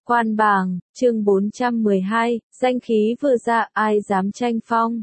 Quan bảng, chương 412, danh khí vừa ra ai dám tranh phong.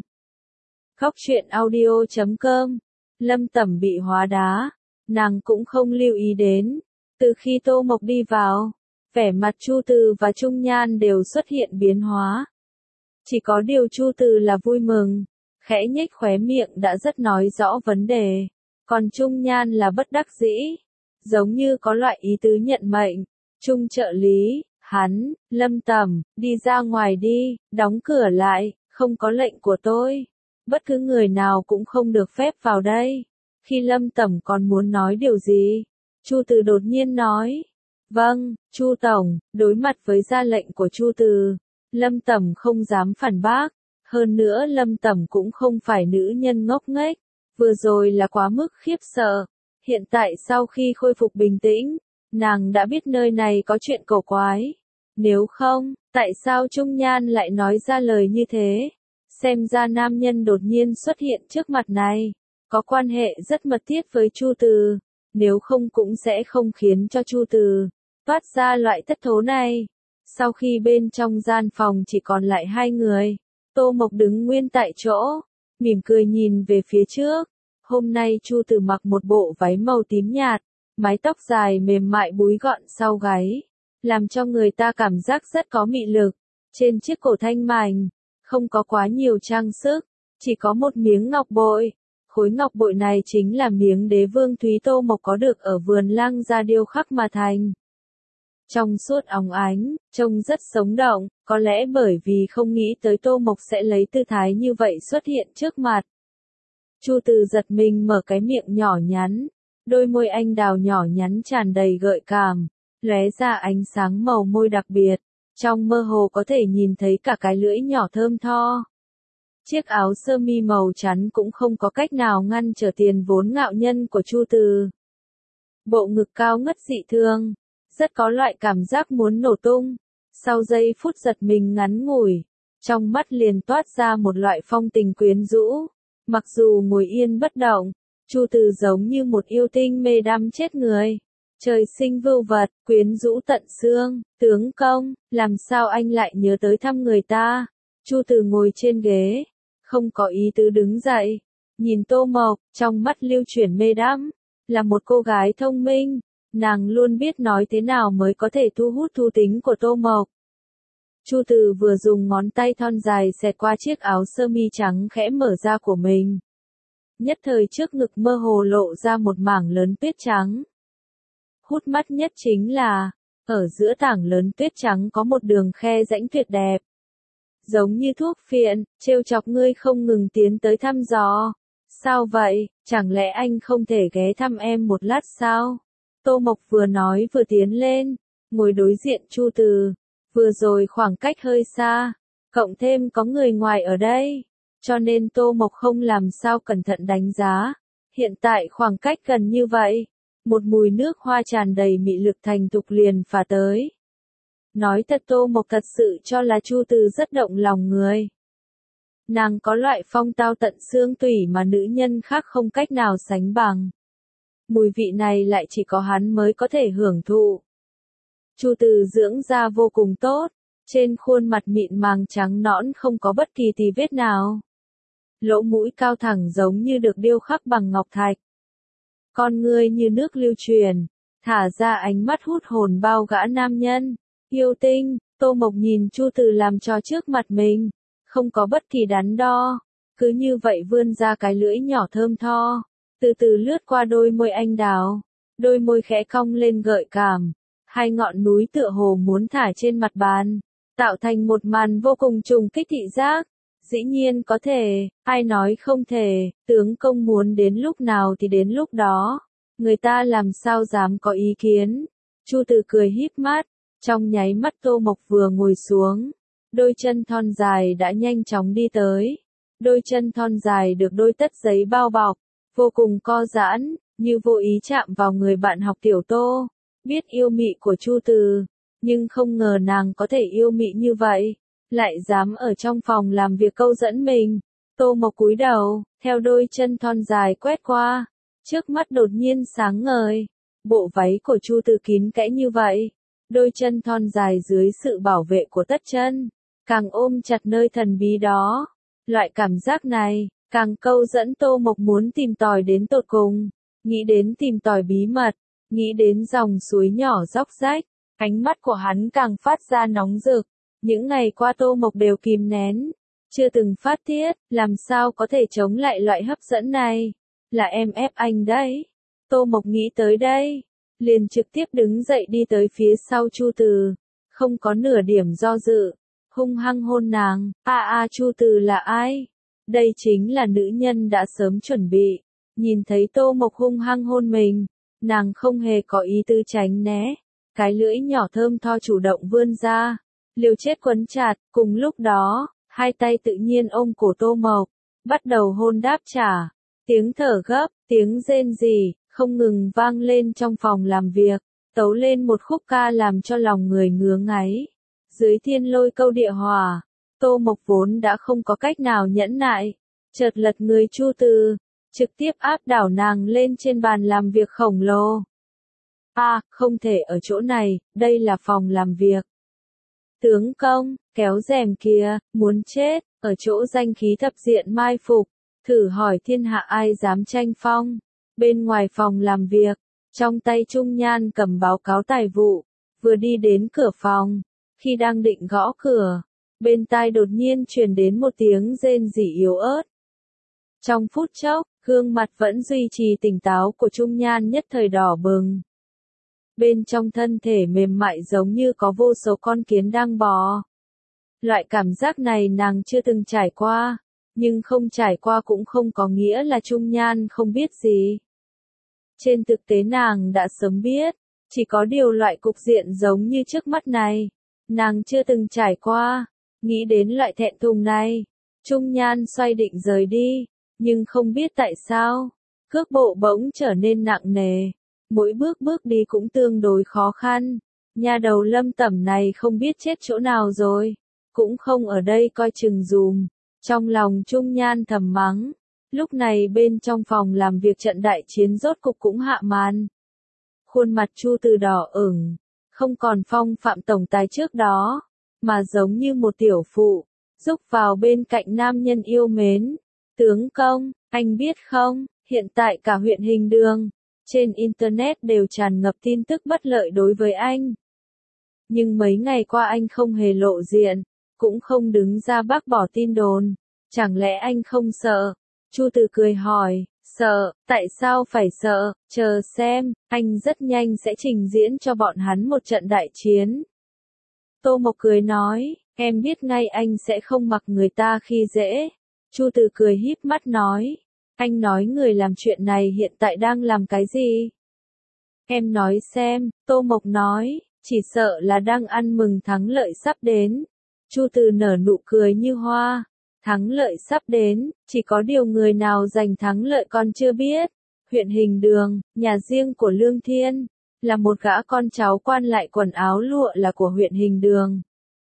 Khóc chuyện audio.com, Lâm Tẩm bị hóa đá, nàng cũng không lưu ý đến. Từ khi Tô Mộc đi vào, vẻ mặt Chu Từ và Trung Nhan đều xuất hiện biến hóa. Chỉ có điều Chu Từ là vui mừng, khẽ nhếch khóe miệng đã rất nói rõ vấn đề. Còn Trung Nhan là bất đắc dĩ, giống như có loại ý tứ nhận mệnh. Trung trợ lý, hắn, Lâm Tẩm, đi ra ngoài đi, đóng cửa lại, không có lệnh của tôi. Bất cứ người nào cũng không được phép vào đây. Khi Lâm Tẩm còn muốn nói điều gì, Chu Từ đột nhiên nói. Vâng, Chu Tổng, đối mặt với ra lệnh của Chu Từ, Lâm Tẩm không dám phản bác. Hơn nữa Lâm Tẩm cũng không phải nữ nhân ngốc nghếch, vừa rồi là quá mức khiếp sợ. Hiện tại sau khi khôi phục bình tĩnh, nàng đã biết nơi này có chuyện cổ quái. Nếu không, tại sao Trung Nhan lại nói ra lời như thế? Xem ra nam nhân đột nhiên xuất hiện trước mặt này, có quan hệ rất mật thiết với Chu Từ, nếu không cũng sẽ không khiến cho Chu Từ toát ra loại thất thố này. Sau khi bên trong gian phòng chỉ còn lại hai người, Tô Mộc đứng nguyên tại chỗ, mỉm cười nhìn về phía trước. Hôm nay Chu Từ mặc một bộ váy màu tím nhạt, mái tóc dài mềm mại búi gọn sau gáy, làm cho người ta cảm giác rất có mị lực. Trên chiếc cổ thanh mảnh, không có quá nhiều trang sức, chỉ có một miếng ngọc bội. Khối ngọc bội này chính là miếng đế vương Thúy Tô Mộc có được ở vườn Lăng Gia điêu khắc mà thành. Trong suốt óng ánh, trông rất sống động, có lẽ bởi vì không nghĩ tới Tô Mộc sẽ lấy tư thái như vậy xuất hiện trước mặt. Chu Từ giật mình mở cái miệng nhỏ nhắn, đôi môi anh đào nhỏ nhắn tràn đầy gợi cảm, lóe ra ánh sáng màu môi đặc biệt, trong mơ hồ có thể nhìn thấy cả cái lưỡi nhỏ thơm tho. Chiếc áo sơ mi màu trắng cũng không có cách nào ngăn trở tiền vốn ngạo nhân của Chu Từ. Bộ ngực cao ngất dị thường, rất có loại cảm giác muốn nổ tung. Sau giây phút giật mình ngắn ngủi, trong mắt liền toát ra một loại phong tình quyến rũ. Mặc dù ngồi yên bất động, Chu Từ giống như một yêu tinh mê đắm chết người. Trời sinh vưu vật, quyến rũ tận xương, tướng công, làm sao anh lại nhớ tới thăm người ta? Chu Từ ngồi trên ghế, không có ý tứ đứng dậy, nhìn Tô Mộc, trong mắt lưu chuyển mê đắm. Là một cô gái thông minh, nàng luôn biết nói thế nào mới có thể thu hút thú tính của Tô Mộc. Chu Từ vừa dùng ngón tay thon dài xẹt qua chiếc áo sơ mi trắng khẽ mở ra của mình. Nhất thời trước ngực mơ hồ lộ ra một mảng lớn tuyết trắng. Hút mắt nhất chính là, ở giữa tảng lớn tuyết trắng có một đường khe rãnh tuyệt đẹp. Giống như thuốc phiện, trêu chọc ngươi không ngừng tiến tới thăm dò. Sao vậy, chẳng lẽ anh không thể ghé thăm em một lát sao? Tô Mộc vừa nói vừa tiến lên, ngồi đối diện Chu Từ. Vừa rồi khoảng cách hơi xa, cộng thêm có người ngoài ở đây, cho nên Tô Mộc không làm sao cẩn thận đánh giá. Hiện tại khoảng cách gần như vậy, một mùi nước hoa tràn đầy mị lực thành thục liền phả tới. Nói thật Tô Mộc thật sự cho là Chu Từ rất động lòng người. Nàng có loại phong tao tận xương tủy mà nữ nhân khác không cách nào sánh bằng. Mùi vị này lại chỉ có hắn mới có thể hưởng thụ. Chu Từ dưỡng da vô cùng tốt, trên khuôn mặt mịn màng trắng nõn không có bất kỳ tì vết nào. Lỗ mũi cao thẳng giống như được điêu khắc bằng ngọc thạch. Con ngươi như nước lưu truyền, thả ra ánh mắt hút hồn bao gã nam nhân. Yêu tinh, Tô Mộc nhìn Chu Từ làm cho trước mặt mình, không có bất kỳ đắn đo, cứ như vậy vươn ra cái lưỡi nhỏ thơm tho, từ từ lướt qua đôi môi anh đào, đôi môi khẽ cong lên gợi cảm. Hai ngọn núi tựa hồ muốn thả trên mặt bàn, tạo thành một màn vô cùng trùng kích thị giác. Dĩ nhiên có thể, ai nói không thể, tướng công muốn đến lúc nào thì đến lúc đó, người ta làm sao dám có ý kiến. Chu Từ cười híp mắt, trong nháy mắt Tô Mộc vừa ngồi xuống, đôi chân thon dài đã nhanh chóng đi tới. Đôi chân thon dài được đôi tất giấy bao bọc, vô cùng co giãn, như vô ý chạm vào người bạn học tiểu Tô. Biết yêu mị của Chu Từ, nhưng không ngờ nàng có thể yêu mị như vậy, lại dám ở trong phòng làm việc câu dẫn mình. Tô Mộc cúi đầu, theo đôi chân thon dài quét qua, trước mắt đột nhiên sáng ngời. Bộ váy của Chu Từ kín kẽ như vậy, đôi chân thon dài dưới sự bảo vệ của tất chân, càng ôm chặt nơi thần bí đó. Loại cảm giác này, càng câu dẫn Tô Mộc muốn tìm tòi đến tột cùng, nghĩ đến tìm tòi bí mật, nghĩ đến dòng suối nhỏ róc rách, ánh mắt của hắn càng phát ra nóng rực. Những ngày qua Tô Mộc đều kìm nén, chưa từng phát tiết, làm sao có thể chống lại loại hấp dẫn này, là em ép anh đấy. Tô Mộc nghĩ tới đây, liền trực tiếp đứng dậy đi tới phía sau Chu Từ, không có nửa điểm do dự, hung hăng hôn nàng. Chu Từ là ai? Đây chính là nữ nhân đã sớm chuẩn bị, nhìn thấy Tô Mộc hung hăng hôn mình, nàng không hề có ý tư tránh né, cái lưỡi nhỏ thơm tho chủ động vươn ra, liều chết quấn chặt, cùng lúc đó, hai tay tự nhiên ôm cổ Tô Mộc, bắt đầu hôn đáp trả, tiếng thở gấp, tiếng rên rỉ, không ngừng vang lên trong phòng làm việc, tấu lên một khúc ca làm cho lòng người ngứa ngáy. Dưới thiên lôi câu địa hòa, Tô Mộc vốn đã không có cách nào nhẫn nại, chợt lật người Chu Từ, trực tiếp áp đảo nàng lên trên bàn làm việc khổng lồ. Không thể ở chỗ này, đây là phòng làm việc. Tướng công, kéo rèm kìa, muốn chết, ở chỗ danh khí thập diện mai phục, thử hỏi thiên hạ ai dám tranh phong. Bên ngoài phòng làm việc, trong tay Trung Nhan cầm báo cáo tài vụ, vừa đi đến cửa phòng, khi đang định gõ cửa, bên tai đột nhiên truyền đến một tiếng rên rỉ yếu ớt. Trong phút chốc, gương mặt vẫn duy trì tỉnh táo của Trung Nhan nhất thời đỏ bừng. Bên trong thân thể mềm mại giống như có vô số con kiến đang bò. Loại cảm giác này nàng chưa từng trải qua, nhưng không trải qua cũng không có nghĩa là Trung Nhan không biết gì. Trên thực tế nàng đã sớm biết, chỉ có điều loại cục diện giống như trước mắt này, nàng chưa từng trải qua. Nghĩ đến loại thẹn thùng này, Trung Nhan xoay định rời đi, nhưng không biết tại sao, cước bộ bỗng trở nên nặng nề, mỗi bước bước đi cũng tương đối khó khăn. Nhà đầu Lâm Tẩm này không biết chết chỗ nào rồi, cũng không ở đây coi chừng dùm. Trong lòng Trung Nhan thầm mắng, lúc này bên trong phòng làm việc trận đại chiến rốt cục cũng hạ màn. Khuôn mặt Chu Từ đỏ ửng, không còn phong phạm tổng tài trước đó, mà giống như một tiểu phụ, rúc vào bên cạnh nam nhân yêu mến. Tướng công, anh biết không, hiện tại cả huyện Hình Đường, trên Internet đều tràn ngập tin tức bất lợi đối với anh. Nhưng mấy ngày qua anh không hề lộ diện, cũng không đứng ra bác bỏ tin đồn. Chẳng lẽ anh không sợ? Chu Từ cười hỏi, sợ, tại sao phải sợ, chờ xem, anh rất nhanh sẽ trình diễn cho bọn hắn một trận đại chiến. Tô Mộc cười nói, em biết ngay anh sẽ không mặc người ta khi dễ. Chu Từ cười híp mắt nói, anh nói người làm chuyện này hiện tại đang làm cái gì? Em nói xem, Tô Mộc nói, chỉ sợ là đang ăn mừng thắng lợi sắp đến. Chu Từ nở nụ cười như hoa, thắng lợi sắp đến, chỉ có điều người nào giành thắng lợi còn chưa biết. Huyện Hình Đường, nhà riêng của Lương Thiên, là một gã con cháu quan lại quần áo lụa là của huyện Hình Đường.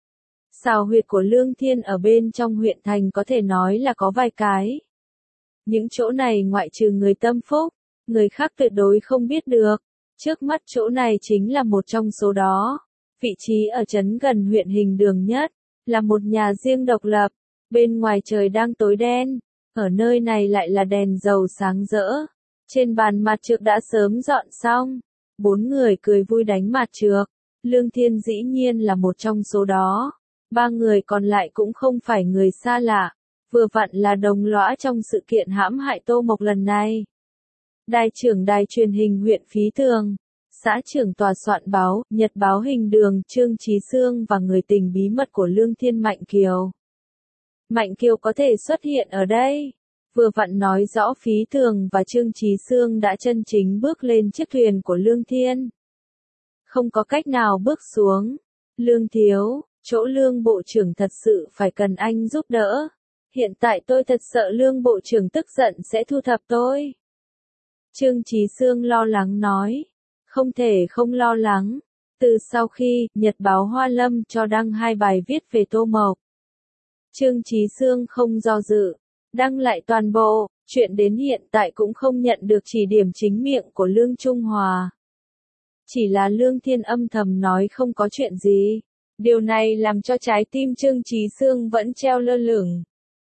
Xào huyệt của Lương Thiên ở bên trong huyện thành có thể nói là có vài cái. Những chỗ này ngoại trừ người tâm phúc, người khác tuyệt đối không biết được. Trước mắt chỗ này chính là một trong số đó. Vị trí ở trấn gần huyện Hình Đường nhất, là một nhà riêng độc lập. Bên ngoài trời đang tối đen, ở nơi này lại là đèn dầu sáng rỡ. Trên bàn mặt trược đã sớm dọn xong. 4 người cười vui đánh mặt trược. Lương Thiên dĩ nhiên là một trong số đó. 3 người còn lại cũng không phải người xa lạ, vừa vặn là đồng lõa trong sự kiện hãm hại Tô Mộc lần này. Đài trưởng đài truyền hình huyện Phí Tường, xã trưởng tòa soạn báo, Nhật báo Hình Đường, Trương Chí Xương và người tình bí mật của Lương Thiên Mạnh Kiều. Mạnh Kiều có thể xuất hiện ở đây, vừa vặn nói rõ Phí Tường và Trương Chí Xương đã chân chính bước lên chiếc thuyền của Lương Thiên. Không có cách nào bước xuống. Lương thiếu, chỗ Lương Bộ trưởng thật sự phải cần anh giúp đỡ. Hiện tại tôi thật sợ Lương Bộ trưởng tức giận sẽ thu thập tôi. Trương Chí Xương lo lắng nói. Không thể không lo lắng. Từ sau khi Nhật báo Hoa Lâm cho đăng 2 bài viết về Tô Mộc, Trương Chí Xương không do dự, đăng lại toàn bộ. Chuyện đến hiện tại cũng không nhận được chỉ điểm chính miệng của Lương Trung Hòa. Chỉ là Lương Thiên âm thầm nói không có chuyện gì. Điều này làm cho trái tim Trương Chí Sương vẫn treo lơ lửng.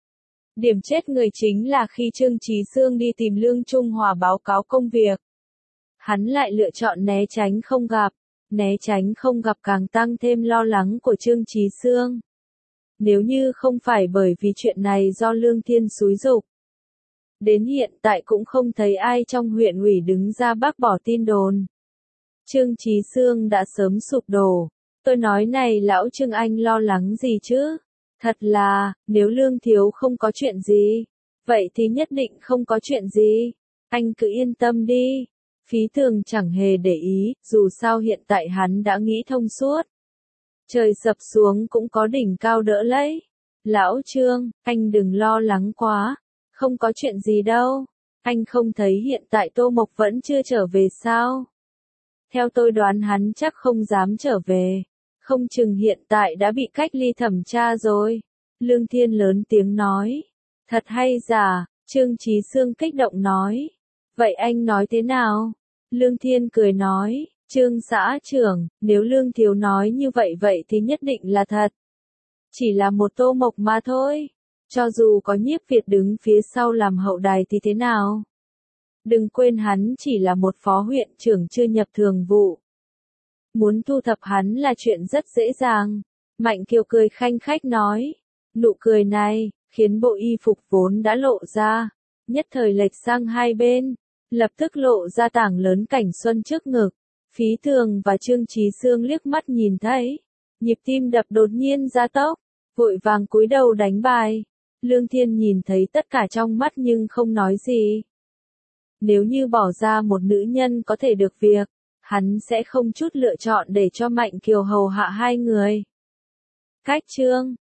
Điểm chết người chính là khi Trương Chí Sương đi tìm Lương Trung Hòa báo cáo công việc. Hắn lại lựa chọn né tránh không gặp. Né tránh không gặp càng tăng thêm lo lắng của Trương Chí Sương. Nếu như không phải bởi vì chuyện này do Lương Thiên xúi giục. Đến hiện tại cũng không thấy ai trong huyện ủy đứng ra bác bỏ tin đồn. Trương Chí Sương đã sớm sụp đổ. Tôi nói này lão Trương anh lo lắng gì chứ? Thật là, nếu Lương thiếu không có chuyện gì, vậy thì nhất định không có chuyện gì. Anh cứ yên tâm đi. Phí Thường chẳng hề để ý, dù sao hiện tại hắn đã nghĩ thông suốt. Trời sập xuống cũng có đỉnh cao đỡ lấy. Lão Trương, anh đừng lo lắng quá. Không có chuyện gì đâu. Anh không thấy hiện tại Tô Mộc vẫn chưa trở về sao? Theo tôi đoán hắn chắc không dám trở về. Không chừng hiện tại đã bị cách ly thẩm tra rồi. Lương Thiên lớn tiếng nói. Thật hay giả, Trương Chí Sương kích động nói. Vậy anh nói thế nào? Lương Thiên cười nói. Trương xã trưởng, nếu Lương thiếu nói như vậy thì nhất định là thật. Chỉ là một Tô Mộc mà thôi. Cho dù có Nhiếp Việt đứng phía sau làm hậu đài thì thế nào? Đừng quên hắn chỉ là một phó huyện trưởng chưa nhập thường vụ. Muốn thu thập hắn là chuyện rất dễ dàng. Mạnh Kiều cười khanh khách nói. Nụ cười này, khiến bộ y phục vốn đã lộ ra. Nhất thời lệch sang hai bên. Lập tức lộ ra tảng lớn cảnh xuân trước ngực. Phí Thường và Trương Chí Sương liếc mắt nhìn thấy. Nhịp tim đập đột nhiên gia tốc. Vội vàng cúi đầu đánh bài. Lương Thiên nhìn thấy tất cả trong mắt nhưng không nói gì. Nếu như bỏ ra một nữ nhân có thể được việc, hắn sẽ không chút lựa chọn để cho Mạnh Kiều hầu hạ hai người. Cách Trương,